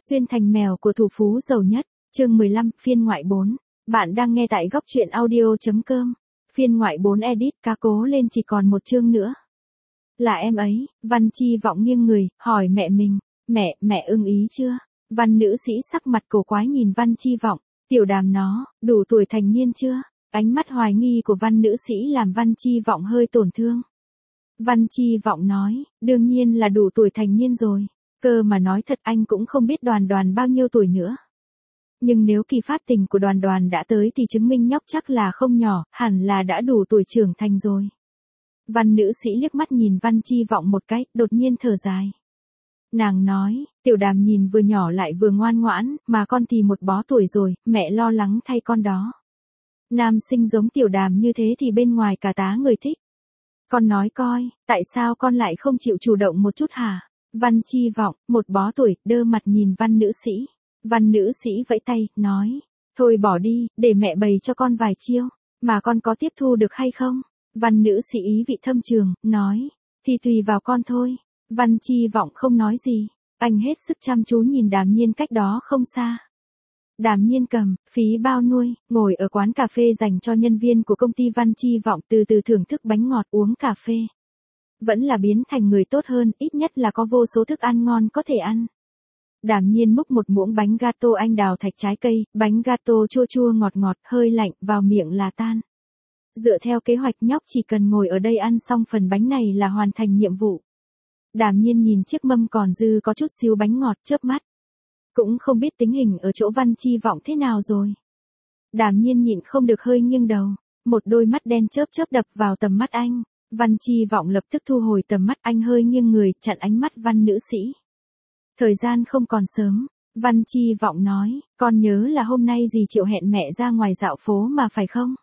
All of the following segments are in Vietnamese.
Xuyên thành mèo của thủ phú giàu nhất, chương 15, phiên ngoại 4. Bạn đang nghe tại góc truyện audio.com. Phiên ngoại 4 edit cá cố lên chỉ còn một chương nữa. Là em ấy, Văn Chi Vọng nghiêng người, hỏi mẹ mình, mẹ ưng ý chưa? Văn nữ sĩ sắc mặt cổ quái nhìn Văn Chi Vọng, Tiểu Đàm nó, đủ tuổi thành niên chưa? Ánh mắt hoài nghi của Văn nữ sĩ làm Văn Chi Vọng hơi tổn thương. Văn Chi Vọng nói, đương nhiên là đủ tuổi thành niên rồi. Cơ mà nói thật anh cũng không biết Đoàn Đoàn bao nhiêu tuổi nữa. Nhưng nếu kỳ phát tình của Đoàn Đoàn đã tới thì chứng minh nhóc chắc là không nhỏ, hẳn là đã đủ tuổi trưởng thành rồi. Văn nữ sĩ liếc mắt nhìn Văn Chi Vọng một cái, đột nhiên thở dài. Nàng nói, Tiểu Đàm nhìn vừa nhỏ lại vừa ngoan ngoãn, mà con thì một bó tuổi rồi, mẹ lo lắng thay con đó. Nam sinh giống Tiểu Đàm như thế thì bên ngoài cả tá người thích. Con nói coi, tại sao con lại không chịu chủ động một chút hả? Văn Chi Vọng, một bó tuổi, đơ mặt nhìn Văn nữ sĩ. Văn nữ sĩ vẫy tay, nói, thôi bỏ đi, để mẹ bày cho con vài chiêu, mà con có tiếp thu được hay không? Văn nữ sĩ ý vị thâm trường, nói, thì tùy vào con thôi. Văn Chi Vọng không nói gì, anh hết sức chăm chú nhìn Đàm Nhiên cách đó không xa. Đàm Nhiên cầm, phí bao nuôi, ngồi ở quán cà phê dành cho nhân viên của công ty Văn Chi Vọng từ từ thưởng thức bánh ngọt uống cà phê. Vẫn là biến thành người tốt hơn, ít nhất là có vô số thức ăn ngon có thể ăn. Đàm Nhiên múc một muỗng bánh gato anh đào thạch trái cây, bánh gato chua chua ngọt ngọt, hơi lạnh, vào miệng là tan. Dựa theo kế hoạch nhóc chỉ cần ngồi ở đây ăn xong phần bánh này là hoàn thành nhiệm vụ. Đàm Nhiên nhìn chiếc mâm còn dư có chút xíu bánh ngọt chớp mắt. Cũng không biết tính hình ở chỗ Văn Chi Vọng thế nào rồi. Đàm Nhiên nhịn không được hơi nghiêng đầu, một đôi mắt đen chớp chớp đập vào tầm mắt anh. Văn Chi Vọng lập tức thu hồi tầm mắt, anh hơi nghiêng người, chặn ánh mắt Văn nữ sĩ. Thời gian không còn sớm, Văn Chi Vọng nói, con nhớ là hôm nay dì Triệu hẹn mẹ ra ngoài dạo phố mà phải không?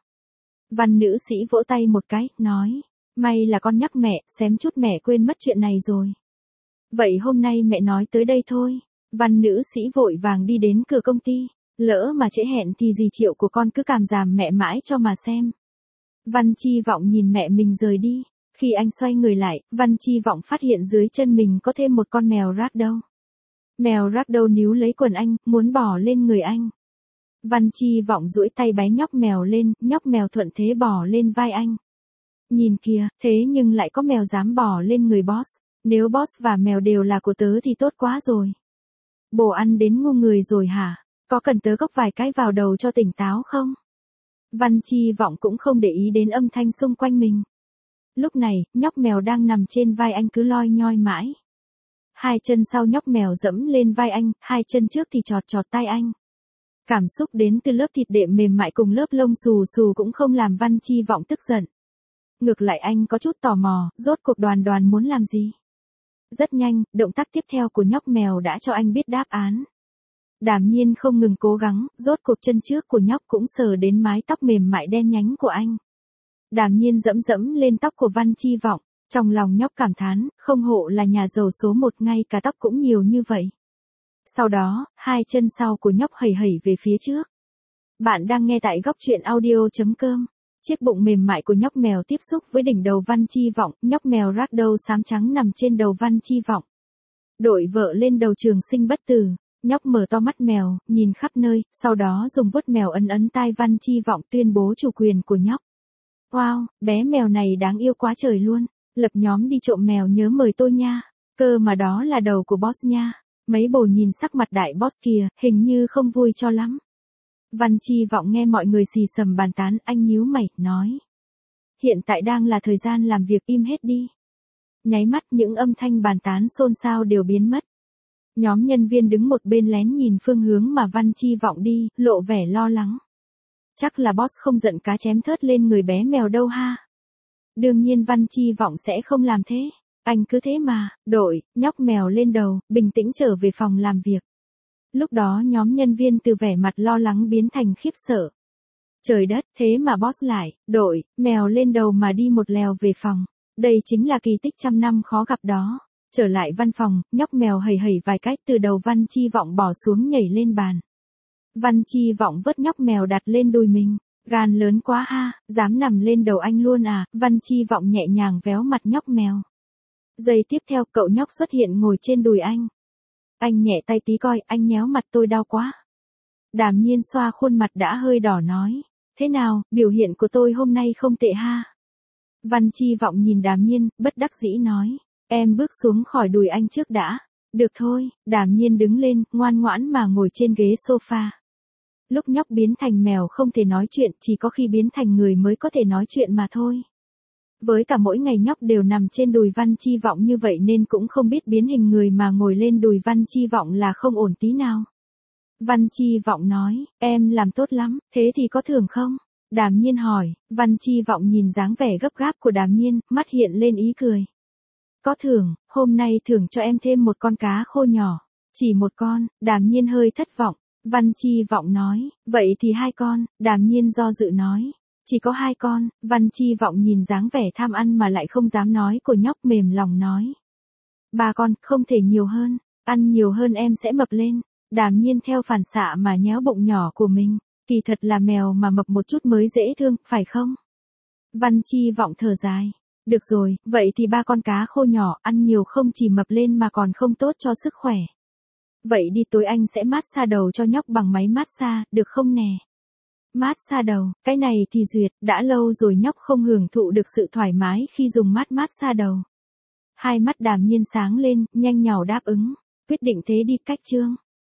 Văn nữ sĩ vỗ tay một cái, nói, may là con nhắc mẹ, xém chút mẹ quên mất chuyện này rồi. Vậy hôm nay mẹ nói tới đây thôi. Văn nữ sĩ vội vàng đi đến cửa công ty, lỡ mà trễ hẹn thì dì Triệu của con cứ càm ràm mẹ mãi cho mà xem. Văn Chi Vọng nhìn mẹ mình rời đi, khi anh xoay người lại, Văn Chi Vọng phát hiện dưới chân mình có thêm một con mèo ragdoll. Mèo ragdoll níu lấy quần anh, muốn bỏ lên người anh. Văn Chi Vọng duỗi tay bế nhóc mèo lên, nhóc mèo thuận thế bỏ lên vai anh. Nhìn kìa, thế nhưng lại có mèo dám bỏ lên người boss, nếu boss và mèo đều là của tớ thì tốt quá rồi. Bồ ăn đến ngu người rồi hả? Có cần tớ gốc vài cái vào đầu cho tỉnh táo không? Văn Chi Vọng cũng không để ý đến âm thanh xung quanh mình. Lúc này, nhóc mèo đang nằm trên vai anh cứ loi nhoi mãi. Hai chân sau nhóc mèo dẫm lên vai anh, hai chân trước thì chọt chọt tai anh. Cảm xúc đến từ lớp thịt đệm mềm mại cùng lớp lông xù xù cũng không làm Văn Chi Vọng tức giận. Ngược lại anh có chút tò mò, rốt cuộc Đoàn Đoàn muốn làm gì? Rất nhanh, động tác tiếp theo của nhóc mèo đã cho anh biết đáp án. Đàm Nhiên không ngừng cố gắng, rốt cuộc chân trước của nhóc cũng sờ đến mái tóc mềm mại đen nhánh của anh. Đàm Nhiên dẫm dẫm lên tóc của Văn Chi Vọng, trong lòng nhóc cảm thán, không hộ là nhà giàu số 1 ngay cả tóc cũng nhiều như vậy. Sau đó, hai chân sau của nhóc hẩy hẩy về phía trước. Bạn đang nghe tại góc truyện audio.com. Chiếc bụng mềm mại của nhóc mèo tiếp xúc với đỉnh đầu Văn Chi Vọng, nhóc mèo ragdoll xám trắng nằm trên đầu Văn Chi Vọng. Đội vợ lên đầu trường sinh bất tử, nhóc mở to mắt mèo, nhìn khắp nơi, sau đó dùng vuốt mèo ấn ấn tai Văn Chi Vọng tuyên bố chủ quyền của nhóc. Wow, bé mèo này đáng yêu quá trời luôn, lập nhóm đi trộm mèo nhớ mời tôi nha, cơ mà đó là đầu của boss nha. Mấy bồ nhìn sắc mặt đại boss kìa, hình như không vui cho lắm. Văn Chi Vọng nghe mọi người xì xầm bàn tán, anh nhíu mày, nói. Hiện tại đang là thời gian làm việc, im hết đi. Nháy mắt những âm thanh bàn tán xôn xao đều biến mất. Nhóm nhân viên đứng một bên lén nhìn phương hướng mà Văn Chi Vọng đi, lộ vẻ lo lắng. Chắc là boss không giận cá chém thớt lên người bé mèo đâu ha. Đương nhiên Văn Chi Vọng sẽ không làm thế. Anh cứ thế mà, đội, nhóc mèo lên đầu, bình tĩnh trở về phòng làm việc. Lúc đó nhóm nhân viên từ vẻ mặt lo lắng biến thành khiếp sợ. Trời đất, thế mà boss lại, đội, mèo lên đầu mà đi một lèo về phòng. Đây chính là kỳ tích trăm năm khó gặp đó. Trở lại văn phòng, nhóc mèo hẩy hẩy vài cái từ đầu Văn Chi Vọng bỏ xuống nhảy lên bàn. Văn Chi Vọng vớt nhóc mèo đặt lên đùi mình. Gan lớn quá ha, dám nằm lên đầu anh luôn à, Văn Chi Vọng nhẹ nhàng véo mặt nhóc mèo. Giây tiếp theo cậu nhóc xuất hiện ngồi trên đùi anh. Anh nhẹ tay tí coi, anh nhéo mặt tôi đau quá. Đàm Nhiên xoa khuôn mặt đã hơi đỏ nói. Thế nào, biểu hiện của tôi hôm nay không tệ ha? Văn Chi Vọng nhìn Đàm Nhiên, bất đắc dĩ nói. Em bước xuống khỏi đùi anh trước đã. Được thôi, Đàm Nhiên đứng lên, ngoan ngoãn mà ngồi trên ghế sofa. Lúc nhóc biến thành mèo không thể nói chuyện, chỉ có khi biến thành người mới có thể nói chuyện mà thôi. Với cả mỗi ngày nhóc đều nằm trên đùi Văn Chi Vọng như vậy nên cũng không biết biến hình người mà ngồi lên đùi Văn Chi Vọng là không ổn tí nào. Văn Chi Vọng nói, em làm tốt lắm, thế thì có thưởng không? Đàm Nhiên hỏi, Văn Chi Vọng nhìn dáng vẻ gấp gáp của Đàm Nhiên, mắt hiện lên ý cười. Có thưởng, hôm nay thưởng cho em thêm một con cá khô nhỏ. Chỉ một con, Đàm Nhiên hơi thất vọng. Văn Chi Vọng nói, vậy thì 2 con, Đàm Nhiên do dự nói. Chỉ có 2 con, Văn Chi Vọng nhìn dáng vẻ tham ăn mà lại không dám nói của nhóc mềm lòng nói. 3 con, không thể nhiều hơn, ăn nhiều hơn em sẽ mập lên. Đàm Nhiên theo phản xạ mà nhéo bụng nhỏ của mình, kỳ thật là mèo mà mập một chút mới dễ thương, phải không? Văn Chi Vọng thở dài. Được rồi, vậy thì 3 con cá khô nhỏ, ăn nhiều không chỉ mập lên mà còn không tốt cho sức khỏe. Vậy đi tối anh sẽ massage đầu cho nhóc bằng máy massage, được không nè? Massage đầu, cái này thì duyệt, đã lâu rồi nhóc không hưởng thụ được sự thoải mái khi dùng massage đầu. Hai mắt Đàm Nhiên sáng lên, nhanh nhảu đáp ứng. Quyết định thế đi, cách chương.